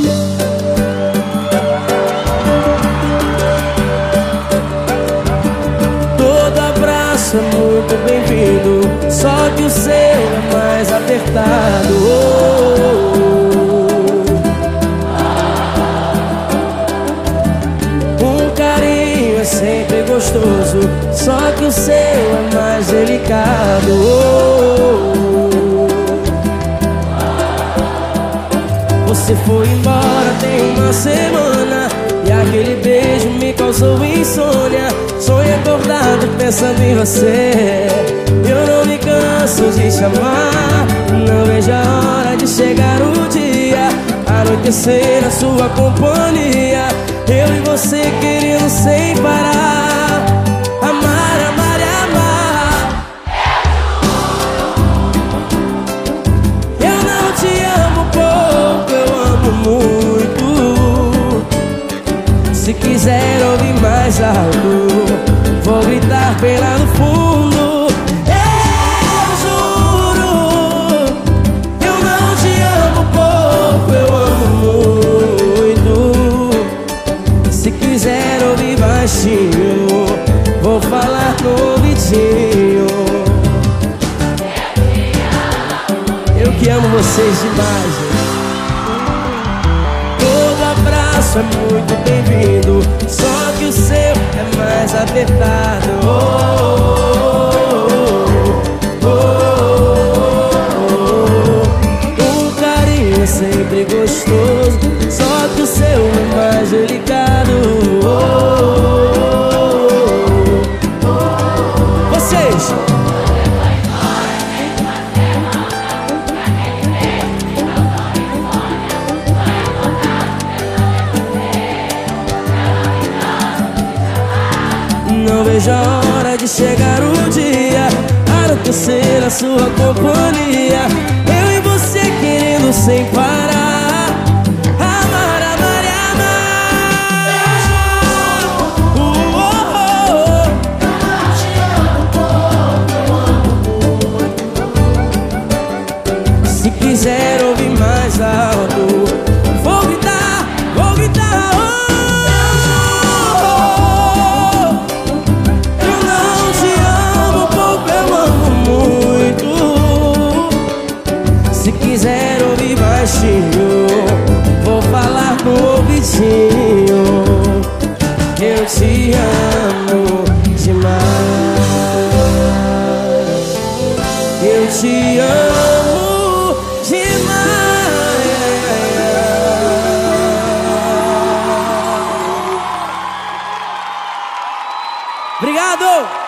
Todo abraço é muito bem-vindo, só que o seu é mais apertado. Um carinho é sempre gostoso, só que o seu é mais delicado. Você foi embora tem uma semana e aquele beijo me causou insônia. Sonho acordado pensando em você. Eu não me canso de te amar. Não vejo a hora de chegar o dia, anoitecer na sua companhia. Eu e você querendo sem parar. Amar, amar e amar. Eu não te amo pouco, eu amo muito. Se quiser ouvir mais alto, vou gritar bem lá no fundo. Eu juro, eu não te amo pouco, eu amo muito. Se quiser ouvir baixinho, vou falar no ouvidinho. Eu que amo vocês demais, gente. Todo abraço é muito bem-vindo, só que o seu é mais apertado. Um carinho é sempre gostoso, só que o seu é mais delicado. Vocês! Não vejo a hora de chegar o dia, anoitecer na sua companhia. Eu e você querendo sem parar. Amar, amar e amar. Se quiser ouvir mais alto, vou gritar, vou gritar. Se quiser ouvir baixinho, vou falar no ouvidinho. Eu te amo demais. Eu te amo demais. Obrigado!